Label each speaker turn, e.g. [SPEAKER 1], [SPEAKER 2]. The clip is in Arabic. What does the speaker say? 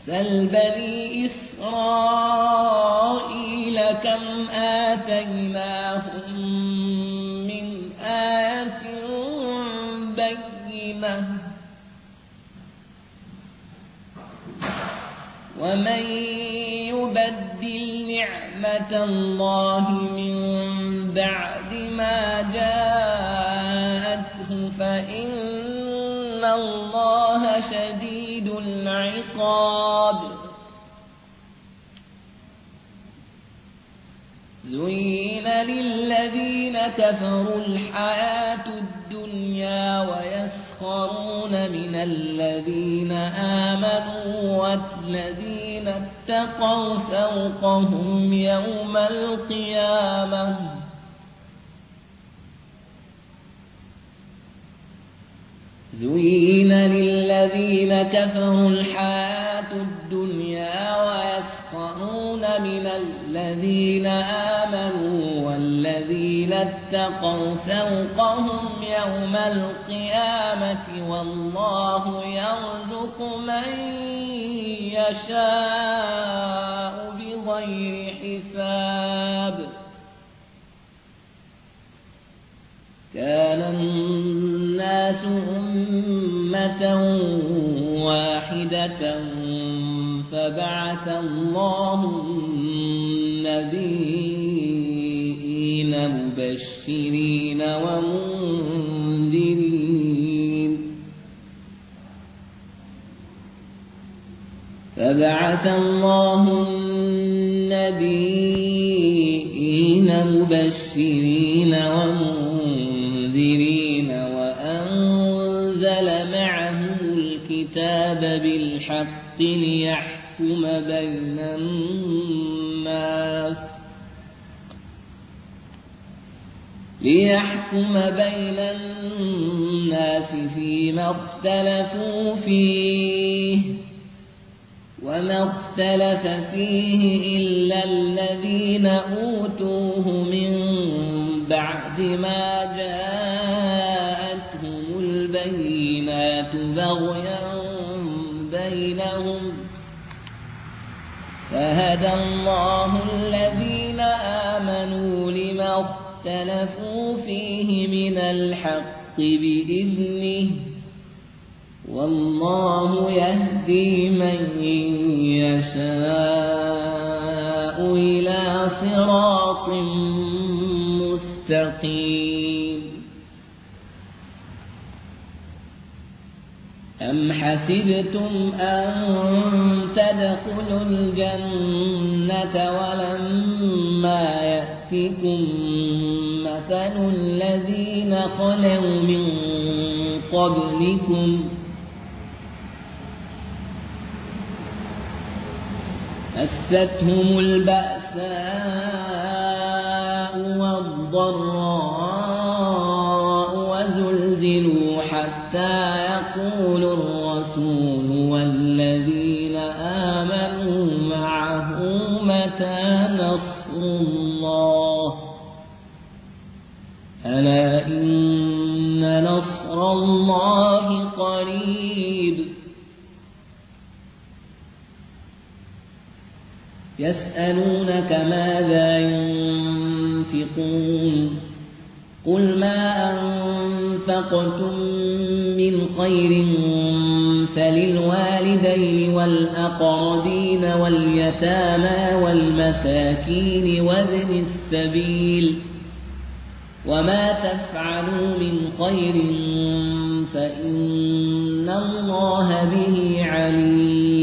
[SPEAKER 1] سل بني إسرائيل كم آتيناهم من آية بينة ومن يبدل نعمة الله من بعد ما جاءته فإن الله شديد العقاب زين للذين كفروا الحياة الدنيا ويسخرون من الذين آمنوا والذين اتقوا فوقهم يوم القيامة زين للذين كفروا الحياة الدنيا ويسخرون من الذين آمنوا والذين اتقوا فوقهم يوم القيامة والله يرزق من يشاء بغير حساب كان الناس أمة واحدة فبعث الله النبيين مبشرين ومنذرين فبعث الله النبيين مبشرين ومنذرين وأنزل معهم الكتاب بالحق ليحكم بين الناس فيما اختلفوا فيه وما اختلف فيه إلا الذين أوتوه من بعد ما جاءتهم البينات بغيا بينهم فهدى الله الذين آمنوا لما اختلفوا فيه من الحق بإذنه والله يهدي من يشاء إلى صراط مستقيم أم حسبتم أن تدخلوا الجنة ولما يأتكم مثل الذين خلوا من قبلكم مستهم البأساء والضراء وزلزلوا حتى يقول الرسول والذين آمنوا معه متى نصر الله ألا إن نصر الله قريب يسألونك ماذا ينفقون قل ما أنفقتم من خير فللوالدين والأقربين واليتامى والمساكين وابن السبيل وما تفعلوا من خير فإن الله به عليم